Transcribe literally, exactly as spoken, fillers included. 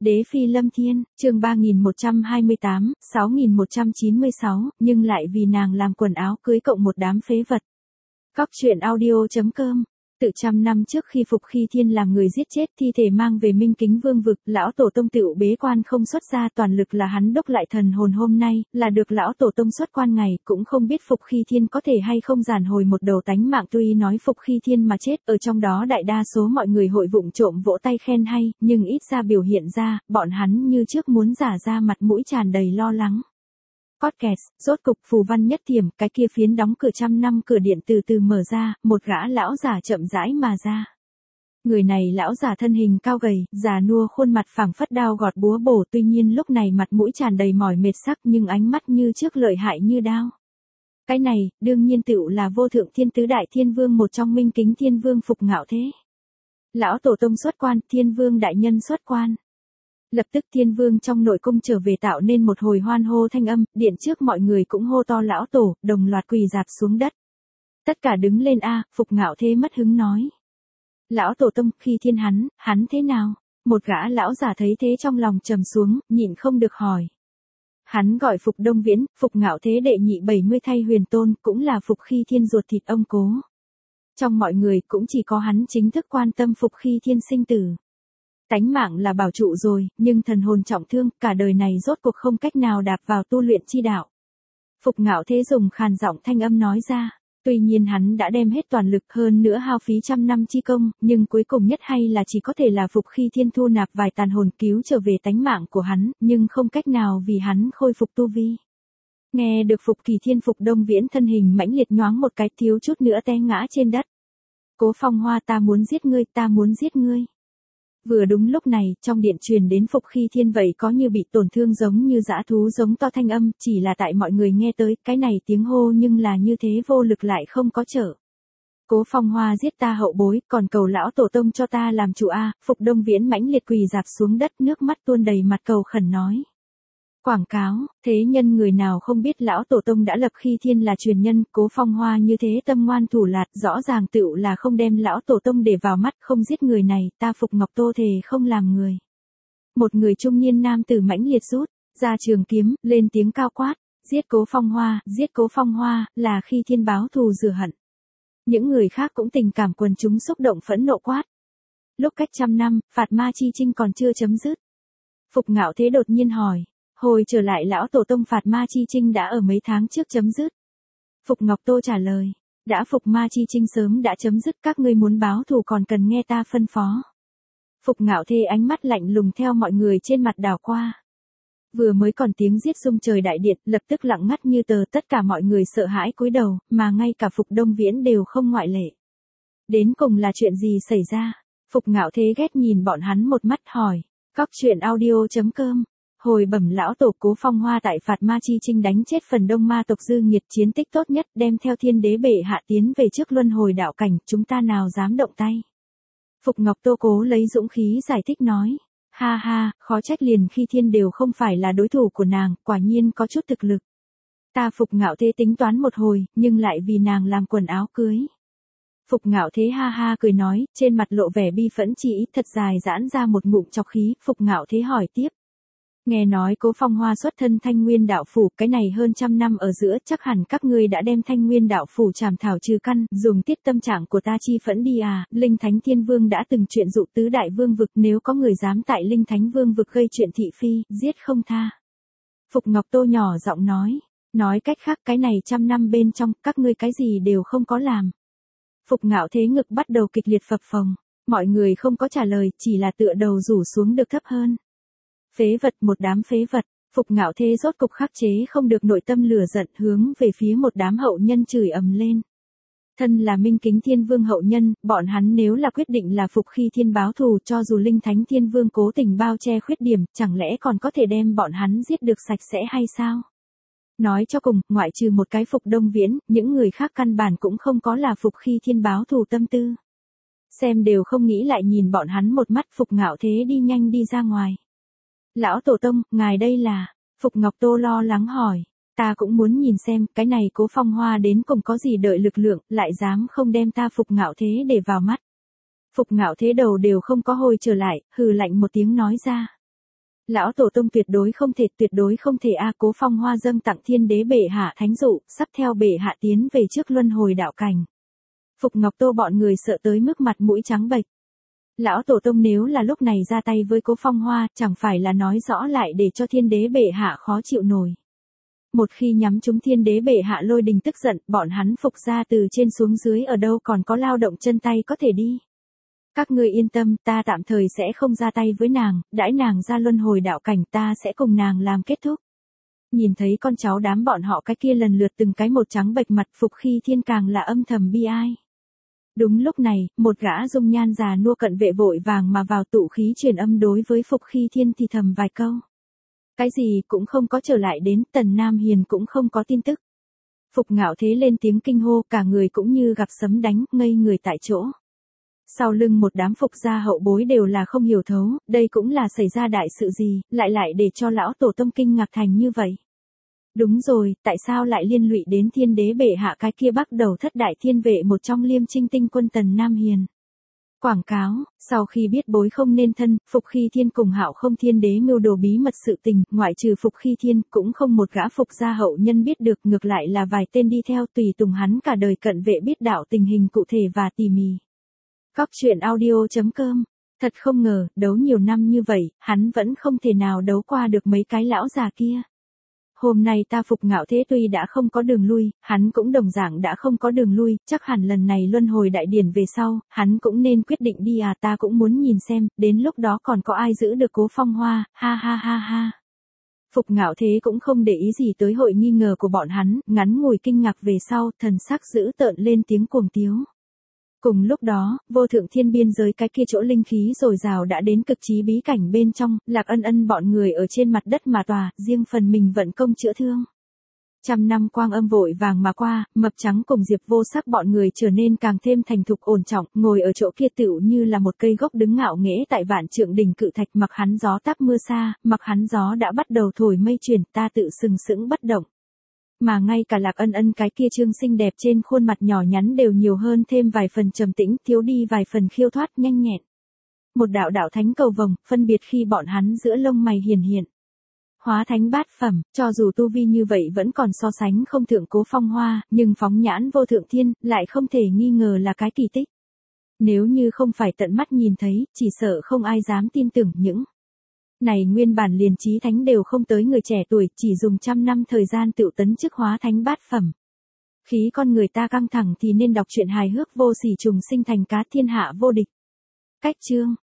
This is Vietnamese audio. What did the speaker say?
Đế phi lâm thiên, chương ba nghìn một trăm hai mươi tám, sáu nghìn một trăm chín mươi sáu, nhưng lại vì nàng làm quần áo cưới cộng một đám phế vật. Góc truyện audio chấm com. Tự trăm năm trước khi Phục Khi Thiên làm người giết chết thi thể mang về Minh Kính Vương vực, lão tổ tông tựu bế quan không xuất ra, toàn lực là hắn đúc lại thần hồn, hôm nay là được lão tổ tông xuất quan ngày, cũng không biết Phục Khi Thiên có thể hay không giản hồi một đầu tánh mạng. Tuy nói Phục Khi Thiên mà chết, ở trong đó đại đa số mọi người hội vụng trộm vỗ tay khen hay, nhưng ít ra biểu hiện ra, bọn hắn như trước muốn giả ra mặt mũi tràn đầy lo lắng. Podcast, rốt cục phù văn nhất thiểm, cái kia phiến đóng cửa trăm năm cửa điện từ từ mở ra, một gã lão giả chậm rãi mà ra. Người này lão giả thân hình cao gầy, già nua, khuôn mặt phảng phất đao gọt búa bổ, tuy nhiên lúc này mặt mũi tràn đầy mỏi mệt sắc, nhưng ánh mắt như trước lợi hại như đao. Cái này, đương nhiên tựu là vô thượng thiên tứ đại thiên vương, một trong Minh Kính Thiên Vương Phục Ngạo Thế. Lão tổ tông xuất quan, thiên vương đại nhân xuất quan. Lập tức thiên vương trong nội cung trở về, tạo nên một hồi hoan hô thanh âm, điện trước mọi người cũng hô to lão tổ, đồng loạt quỳ rạp xuống đất. Tất cả đứng lên a. Phục Ngạo Thế mất hứng nói. Lão tổ tông, Khi Thiên hắn, hắn thế nào? Một gã lão giả thấy thế trong lòng trầm xuống, nhịn không được hỏi. Hắn gọi Phục Đông Viễn, Phục Ngạo Thế đệ nhị bảy mươi thay huyền tôn, cũng là Phục Khi Thiên ruột thịt ông cố. Trong mọi người cũng chỉ có hắn chính thức quan tâm Phục Khi Thiên sinh tử. Tánh mạng là bảo trụ rồi, nhưng thần hồn trọng thương, cả đời này rốt cuộc không cách nào đạp vào tu luyện chi đạo. Phục Ngạo Thế dùng khàn giọng thanh âm nói ra, tuy nhiên hắn đã đem hết toàn lực, hơn nữa hao phí trăm năm chi công, nhưng cuối cùng nhất hay là chỉ có thể là Phục Khi Thiên thu nạp vài tàn hồn cứu trở về tánh mạng của hắn, nhưng không cách nào vì hắn khôi phục tu vi. Nghe được Phục Kỳ Thiên, Phục Đông Viễn thân hình mãnh liệt nhoáng một cái, thiếu chút nữa té ngã trên đất. Cố Phong Hoa, ta muốn giết ngươi, ta muốn giết ngươi. Vừa đúng lúc này, trong điện truyền đến Phục Khi Thiên vậy có như bị tổn thương giống như dã thú giống to thanh âm, chỉ là tại mọi người nghe tới, cái này tiếng hô nhưng là như thế vô lực lại không có trở. Cố Phong Hoa, giết ta hậu bối, còn cầu lão tổ tông cho ta làm chủ a. Phục Đông Viễn mãnh liệt quỳ rạp xuống đất, nước mắt tuôn đầy mặt cầu khẩn nói. Quảng cáo, thế nhân người nào không biết lão tổ tông đã lập Khi Thiên là truyền nhân, Cố Phong Hoa như thế tâm ngoan thủ lạt, rõ ràng tựu là không đem lão tổ tông để vào mắt, không giết người này, ta Phục Ngọc Tô thề không làm người. Một người trung niên nam tử mãnh liệt rút ra trường kiếm, lên tiếng cao quát, giết Cố Phong Hoa, giết Cố Phong Hoa, là Khi Thiên báo thù rửa hận. Những người khác cũng tình cảm quần chúng xúc động phẫn nộ quát. Lúc cách trăm năm, phạt ma chi chinh còn chưa chấm dứt. Phục Ngạo Thế đột nhiên hỏi. Hồi trở lại lão tổ tông phạt ma chi chinh đã ở mấy tháng trước chấm dứt. Phục Ngọc Tô trả lời, đã Phục ma chi chinh sớm đã chấm dứt, các ngươi muốn báo thù còn cần nghe ta phân phó. Phục Ngạo Thế ánh mắt lạnh lùng theo mọi người trên mặt đảo qua. Vừa mới còn tiếng giết rung trời đại điện, lập tức lặng ngắt như tờ, tất cả mọi người sợ hãi cúi đầu, mà ngay cả Phục Đông Viễn đều không ngoại lệ. Đến cùng là chuyện gì xảy ra? Phục Ngạo Thế ghét nhìn bọn hắn một mắt hỏi. Góc truyện audio chấm com. Hồi bẩm lão tổ, Cố Phong Hoa tại phạt ma chi chinh đánh chết phần đông ma tộc dư nghiệt, chiến tích tốt nhất, đem theo thiên đế bệ hạ tiến về trước luân hồi đạo cảnh, chúng ta nào dám động tay. Phục Ngọc Tô cố lấy dũng khí giải thích nói. Ha ha, khó trách liền Khi Thiên đều không phải là đối thủ của nàng, quả nhiên có chút thực lực. Ta Phục Ngạo Thế tính toán một hồi, nhưng lại vì nàng làm quần áo cưới. Phục Ngạo Thế ha ha cười nói, trên mặt lộ vẻ bi phẫn chỉ thật dài giãn ra một ngụm trọc khí. Phục Ngạo Thế hỏi tiếp. Nghe nói Cố Phong Hoa xuất thân Thanh Nguyên đạo phủ, cái này hơn trăm năm ở giữa, chắc hẳn các ngươi đã đem Thanh Nguyên đạo phủ trảm thảo trừ căn, dùng tiết tâm trạng của ta chi phẫn đi à. Linh Thánh Thiên Vương đã từng chuyện dụ tứ đại vương vực, nếu có người dám tại Linh Thánh Vương vực gây chuyện thị phi, giết không tha. Phục Ngọc Tô nhỏ giọng nói, nói cách khác cái này trăm năm bên trong, các ngươi cái gì đều không có làm. Phục Ngạo Thế ngực bắt đầu kịch liệt phập phồng, mọi người không có trả lời, chỉ là tựa đầu rủ xuống được thấp hơn. Phế vật, một đám phế vật. Phục Ngạo Thế rốt cục khắc chế không được nội tâm lửa giận, hướng về phía một đám hậu nhân chửi ầm lên. Thân là Minh Kính Thiên Vương hậu nhân, bọn hắn nếu là quyết định là Phục Khi Thiên báo thù, cho dù Linh Thánh Thiên Vương cố tình bao che khuyết điểm, chẳng lẽ còn có thể đem bọn hắn giết được sạch sẽ hay sao? Nói cho cùng, ngoại trừ một cái Phục Đông Viễn, những người khác căn bản cũng không có là Phục Khi Thiên báo thù tâm tư. Xem đều không nghĩ lại nhìn bọn hắn một mắt. Phục Ngạo Thế đi nhanh đi ra ngoài. Lão tổ tông, ngài đây là. Phục Ngọc Tô lo lắng hỏi. Ta cũng muốn nhìn xem, cái này Cố Phong Hoa đến cùng có gì đợi lực lượng, lại dám không đem ta Phục Ngạo Thế để vào mắt. Phục Ngạo Thế đầu đều không có hồi trở lại, hừ lạnh một tiếng nói ra. Lão tổ tông tuyệt đối không thể, tuyệt đối không thể a Cố Phong Hoa dâng tặng thiên đế bệ hạ thánh dụ, sắp theo bệ hạ tiến về trước luân hồi đạo cảnh. Phục Ngọc Tô bọn người sợ tới mức mặt mũi trắng bệch. Lão tổ tông nếu là lúc này ra tay với Cố Phong Hoa, chẳng phải là nói rõ lại để cho thiên đế bệ hạ khó chịu nổi. Một khi nhắm trúng thiên đế bệ hạ lôi đình tức giận, bọn hắn Phục ra từ trên xuống dưới ở đâu còn có lao động chân tay có thể đi. Các ngươi yên tâm, ta tạm thời sẽ không ra tay với nàng, đãi nàng ra luân hồi đạo cảnh ta sẽ cùng nàng làm kết thúc. Nhìn thấy con cháu đám bọn họ cái kia lần lượt từng cái một trắng bệch mặt, Phục Khi Thiên càng là âm thầm bi ai. Đúng lúc này, một gã dung nhan già nua cận vệ vội vàng mà vào tụ khí truyền âm đối với Phục Khi Thiên thì thầm vài câu. Cái gì cũng không có trở lại đến, Tần Nam Hiền cũng không có tin tức. Phục Ngạo Thế lên tiếng kinh hô, cả người cũng như gặp sấm đánh, ngây người tại chỗ. Sau lưng một đám Phục gia hậu bối đều là không hiểu thấu, đây cũng là xảy ra đại sự gì, lại lại để cho lão tổ tông kinh ngạc thành như vậy. Đúng rồi, tại sao lại liên lụy đến thiên đế bệ hạ cái kia bắt đầu thất đại thiên vệ một trong Liêm Trinh tinh quân Tần Nam Hiền. Quảng cáo, sau khi biết bối không nên thân, Phục Khi Thiên cùng Hạo Không Thiên đế mưu đồ bí mật sự tình, ngoại trừ Phục Khi Thiên, cũng không một gã Phục gia hậu nhân biết được, ngược lại là vài tên đi theo tùy tùng hắn cả đời cận vệ biết đạo tình hình cụ thể và tỉ mỉ. Góc truyện audio chấm com. Thật không ngờ, đấu nhiều năm như vậy, hắn vẫn không thể nào đấu qua được mấy cái lão già kia. Hôm nay ta Phục Ngạo Thế tuy đã không có đường lui, hắn cũng đồng dạng đã không có đường lui, chắc hẳn lần này luân hồi đại điển về sau, hắn cũng nên quyết định đi à, ta cũng muốn nhìn xem, đến lúc đó còn có ai giữ được Cố Phong Hoa, ha ha ha ha. Phục Ngạo Thế cũng không để ý gì tới hội nghi ngờ của bọn hắn, ngắn ngủi kinh ngạc về sau, thần sắc dữ tợn lên tiếng cuồng tiếu. Cùng lúc đó, vô thượng thiên biên giới cái kia chỗ linh khí dồi dào đã đến cực trí bí cảnh bên trong, Lạc Ân Ân bọn người ở trên mặt đất mà tòa, riêng phần mình vận công chữa thương. Trăm năm quang âm vội vàng mà qua, Mập Trắng cùng Diệp Vô Sắc bọn người trở nên càng thêm thành thục ổn trọng, ngồi ở chỗ kia tựu như là một cây gốc đứng ngạo nghễ tại vạn trượng đỉnh cự thạch, mặc hắn gió táp mưa xa, mặc hắn gió đã bắt đầu thổi mây chuyển, ta tự sừng sững bất động. Mà ngay cả Lạc Ân Ân cái kia trương xinh đẹp trên khuôn mặt nhỏ nhắn đều nhiều hơn thêm vài phần trầm tĩnh, thiếu đi vài phần khiêu thoát nhanh nhẹn. Một đạo đạo thánh cầu vồng, phân biệt khi bọn hắn giữa lông mày hiển hiện. Hóa thánh bát phẩm, cho dù tu vi như vậy vẫn còn so sánh không thượng Cố Phong Hoa, nhưng phóng nhãn vô thượng thiên, lại không thể nghi ngờ là cái kỳ tích. Nếu như không phải tận mắt nhìn thấy, chỉ sợ không ai dám tin tưởng những này nguyên bản liền chí thánh đều không tới người trẻ tuổi, chỉ dùng trăm năm thời gian tựu tấn chức hóa thánh bát phẩm. Khí con người ta căng thẳng thì nên đọc truyện hài hước vô sỉ trùng sinh thành cá thiên hạ vô địch. Cách chương